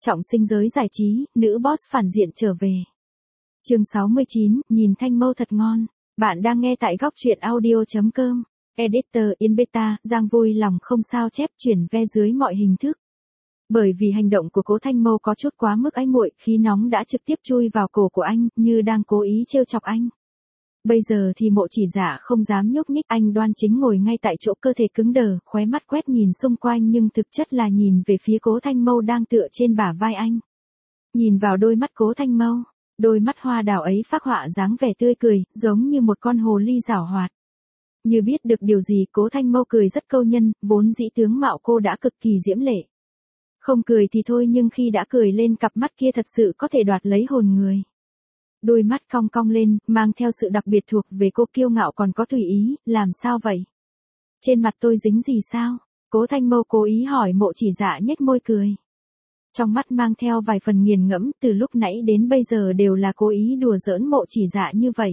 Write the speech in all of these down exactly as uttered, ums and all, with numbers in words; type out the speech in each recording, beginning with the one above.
Trọng sinh giới giải trí, nữ boss phản diện trở về. Chương sáu mươi chín, nhìn thanh mâu thật ngon. Bạn đang nghe tại góc truyện audio chấm com. Editor in beta, Giang vui lòng không sao chép chuyển ve dưới mọi hình thức. Bởi vì hành động của Cố Thanh Mâu có chút quá mức ái muội, khí nóng đã trực tiếp chui vào cổ của anh, như đang cố ý trêu chọc anh. Bây giờ thì Mộ Chỉ Dạ không dám nhúc nhích, anh đoan chính ngồi ngay tại chỗ, cơ thể cứng đờ, khóe mắt quét nhìn xung quanh nhưng thực chất là nhìn về phía Cố Thanh Mâu đang tựa trên bả vai anh. Nhìn vào đôi mắt Cố Thanh Mâu, đôi mắt hoa đào ấy phác họa dáng vẻ tươi cười, giống như một con hồ ly giảo hoạt. Như biết được điều gì, Cố Thanh Mâu cười rất câu nhân, vốn dĩ tướng mạo cô đã cực kỳ diễm lệ. Không cười thì thôi, nhưng khi đã cười lên, cặp mắt kia thật sự có thể đoạt lấy hồn người. Đôi mắt cong cong lên, mang theo sự đặc biệt thuộc về cô, kiêu ngạo còn có tùy ý. Làm sao vậy? Trên mặt tôi dính gì sao? Cố Thanh Mâu cố ý hỏi. Mộ Chỉ Dạ nhếch môi cười. Trong mắt mang theo vài phần nghiền ngẫm, từ lúc nãy đến bây giờ đều là cố ý đùa giỡn Mộ Chỉ Dạ như vậy.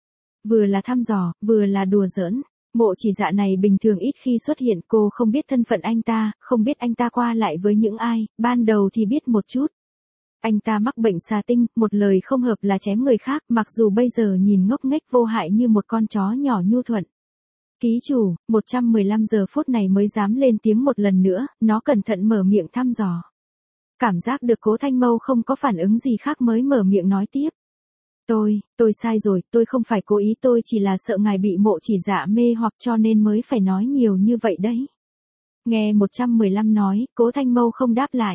Vừa là thăm dò, vừa là đùa giỡn. Mộ Chỉ Dạ này bình thường ít khi xuất hiện, cô không biết thân phận anh ta, không biết anh ta qua lại với những ai, ban đầu thì biết một chút. Anh ta mắc bệnh xà tinh, một lời không hợp là chém người khác, mặc dù bây giờ nhìn ngốc nghếch vô hại như một con chó nhỏ nhu thuận. Ký chủ, một trăm mười lăm giờ phút này mới dám lên tiếng một lần nữa, nó cẩn thận mở miệng thăm dò. Cảm giác được Cố Thanh Mâu không có phản ứng gì khác mới mở miệng nói tiếp. Tôi, tôi sai rồi, tôi không phải cố ý, tôi chỉ là sợ ngài bị Mộ Chỉ Dạ mê hoặc cho nên mới phải nói nhiều như vậy đấy. Nghe một trăm mười lăm nói, Cố Thanh Mâu không đáp lại.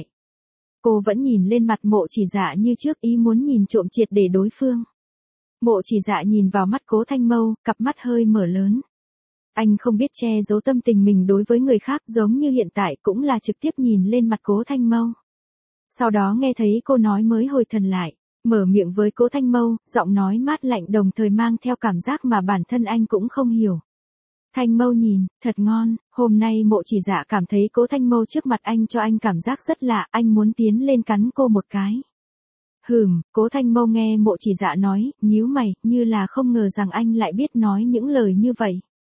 Cô vẫn nhìn lên mặt Mộ Chỉ Dạ như trước, ý muốn nhìn trộm triệt để đối phương. Mộ Chỉ Dạ nhìn vào mắt Cố Thanh Mâu, cặp mắt hơi mở lớn. Anh không biết che giấu tâm tình mình đối với người khác, giống như hiện tại cũng là trực tiếp nhìn lên mặt Cố Thanh Mâu. Sau đó nghe thấy cô nói mới hồi thần lại, mở miệng với Cố Thanh Mâu, giọng nói mát lạnh đồng thời mang theo cảm giác mà bản thân anh cũng không hiểu. Thanh Mâu nhìn, thật ngon. Hôm nay Mộ Chỉ Dạ cảm thấy Cố Thanh Mâu trước mặt anh cho anh cảm giác rất lạ, anh muốn tiến lên cắn cô một cái. Hừm, Cố Thanh Mâu nghe Mộ Chỉ Dạ nói, nhíu mày, như là không ngờ rằng anh lại biết nói những lời như vậy.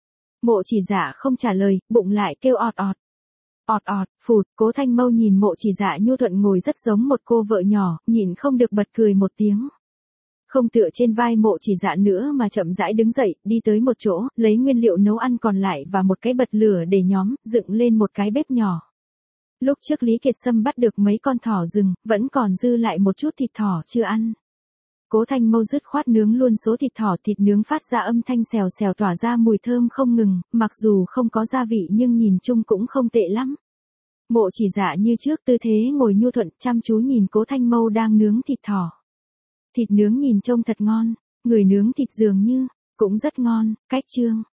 Mộ Chỉ Dạ không trả lời, bụng lại kêu ọt ọt. ọt ọt, phụt. Cố Thanh Mâu nhìn Mộ Chỉ Dạ nhu thuận ngồi rất giống một cô vợ nhỏ, nhịn không được bật cười một tiếng. Không tựa trên vai Mộ Chỉ Dạ nữa mà chậm rãi đứng dậy, đi tới một chỗ, lấy nguyên liệu nấu ăn còn lại và một cái bật lửa để nhóm, dựng lên một cái bếp nhỏ. Lúc trước Lý Kiệt Sâm bắt được mấy con thỏ rừng, vẫn còn dư lại một chút thịt thỏ chưa ăn. Cố Thanh Mâu dứt khoát nướng luôn số thịt thỏ, thịt nướng phát ra âm thanh xèo xèo tỏa ra mùi thơm không ngừng, mặc dù không có gia vị nhưng nhìn chung cũng không tệ lắm. Mộ Chỉ Dạ như trước tư thế ngồi nhu thuận, chăm chú nhìn Cố Thanh Mâu đang nướng thịt thỏ. Thịt nướng nhìn trông thật ngon, người nướng thịt dường như cũng rất ngon. Cách chương